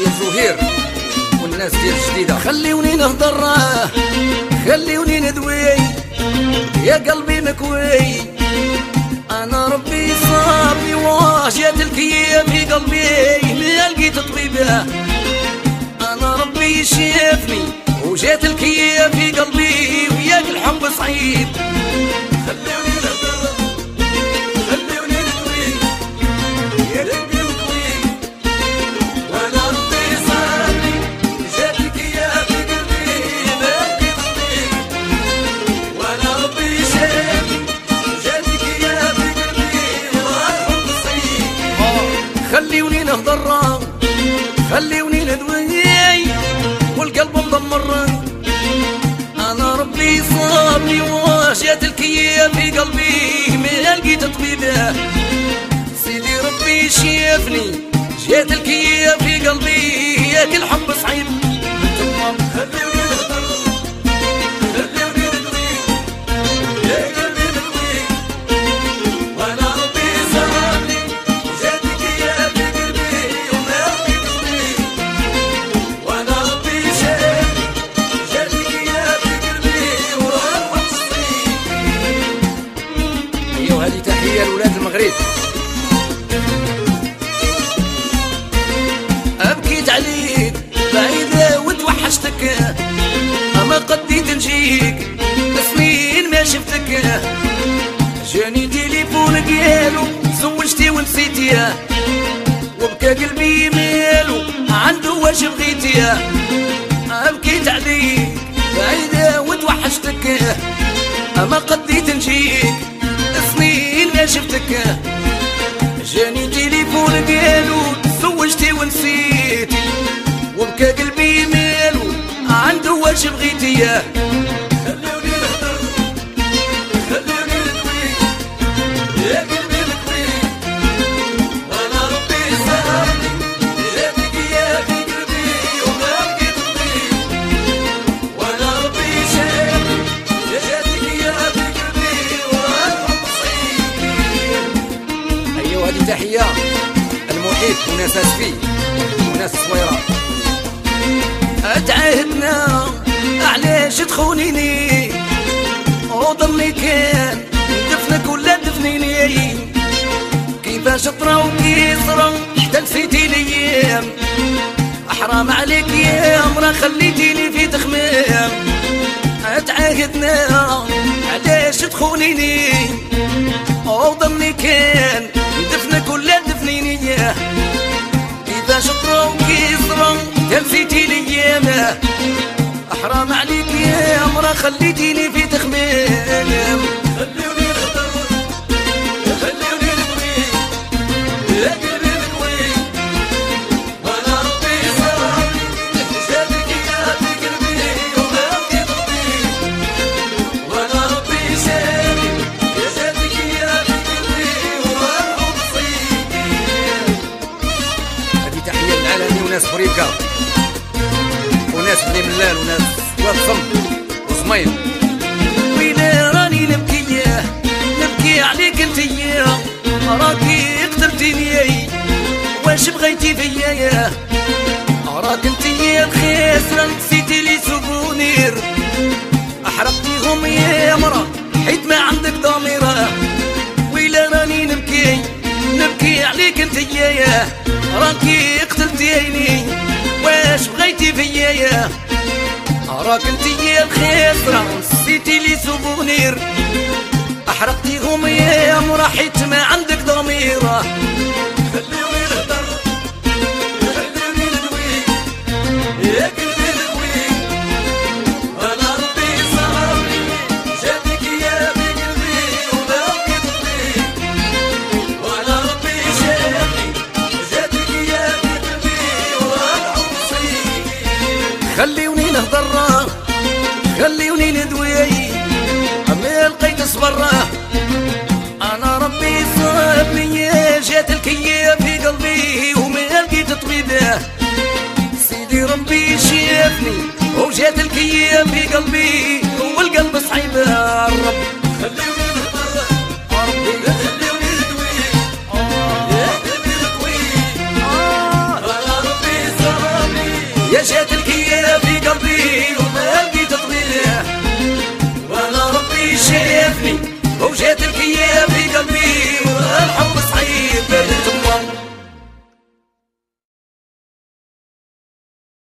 ديال زهير والناس ديال الجديدة. خليوني نهضر خليوني ندوي يا قلبي مكوي، انا ربي صابني وجات الكيا في قلبي ما لقيت طبيبه، انا ربي شافني وجات الكيا في قلبي وياك الحب صعيب. خليوني نهضر خليوني ندوي يا قلبي مكوي، وانا ربي صابني وجات الكيا في قلبي ما لقيت طبيب، وانا ربي شافني وجات الكيا في قلبي والحب صعيب. خليوني نهضر خليوني ندوي والقلب مدمر، انا ربي صابني وجات الكيا في قلبي ما لقيت طبيبه، سيدي ربي شافني جات الكيا في قلبي ياك الحب صعيب. خليوني نهضر خليوني ندوي يا قلبي مكوي، وانا ربي صابني وجات الكيا في قلبي وما لقيت طبيب، وانا ربي شافني جات الكيا في قلبي والحب صعيب. ايوا هذه تحية لولاد المغرب. أبكيت عليك بعيدة وتوحشتك، أما قديت نجيك سنين ما شفتك، جاني تليفون قالو زوجتي ونسيتي، وبكى قلبي مالو عنده واش بغيتي. أبكيت عليك بعيدة وتوحشتك، أما قديت نجيك سنين ما شفتك، جاني تليفون قالو زوجتي ونسيتي، وبكى قلبي مالو عنده واش بغيتي. خليوني نهضر خليوني ندوي يا قلبي مكوي، وانا ربي صابني جات الكيا في قلبي وما لقيت طبيب، وانا ربي شافني جات الكيا في قلبي والحب صعيب. ايوا هذه تحية المحيط وناس اسفي وناس الصويرة. اتعاهدنا علاش تخونيني وضلني كان دفنك ولا دفنيني، كيفاش طرا وكيصرا حتى نسيتي الايام، حرام عليك يا مرا خليتيني في تخمام. اتعاهدنا علاش تخونيني وضلني كان دفنك ولا دفنيني، كيفاش طرا وكيصرا يا نسيتي الايام، حرام عليك يا مرا خليتيني في تخمام. خليوني نهضر خليوني ندوي يا قلبي مكوي، وانا ربي صابني جات الكيا في قلبي وما لقيت طبيب، وانا ربي شافني جات الكيا في قلبي والحب صعيب. هذه تحية للعالمي وناس بريكا وناس بني ملال وناس وصم وصميم. ويلي راني نبكي عليك انتيا، راكي قتلتيني واش بغيتي فيا، راك انتيا الخاسرة نسيتي لي سوفونير، احرقتيهم يا مرا حيت ما عندك ضميرة. ويلي راني نبكي عليك انتيا، راكي قتلتيني واش بغيتي فيا، راك انتي الخاسرة نسيتي لي سوفونير، احرقتيهم يا مرا حيت ما عندك ضميرة. خليوني نهضر خليوني ندوي يا قلبي مكوي، وانا ربي صابني جات الكيا في قلبي وما لقيت طبيب، وانا ربي شافني جات الكيا في قلبي والحب صعيب. خليوني نهضر خليوني ندوي ما لقيت صبر، انا ربي صابني جات الكيا في قلبي وما لقيت طبيبه، سيدي ربي شافني وجات الكيا في قلبي والقلب صعيب. الرب خليوني نهضر ربي خليوني ندوي يا قلبي مكوي، وانا ربي صابني يا شاد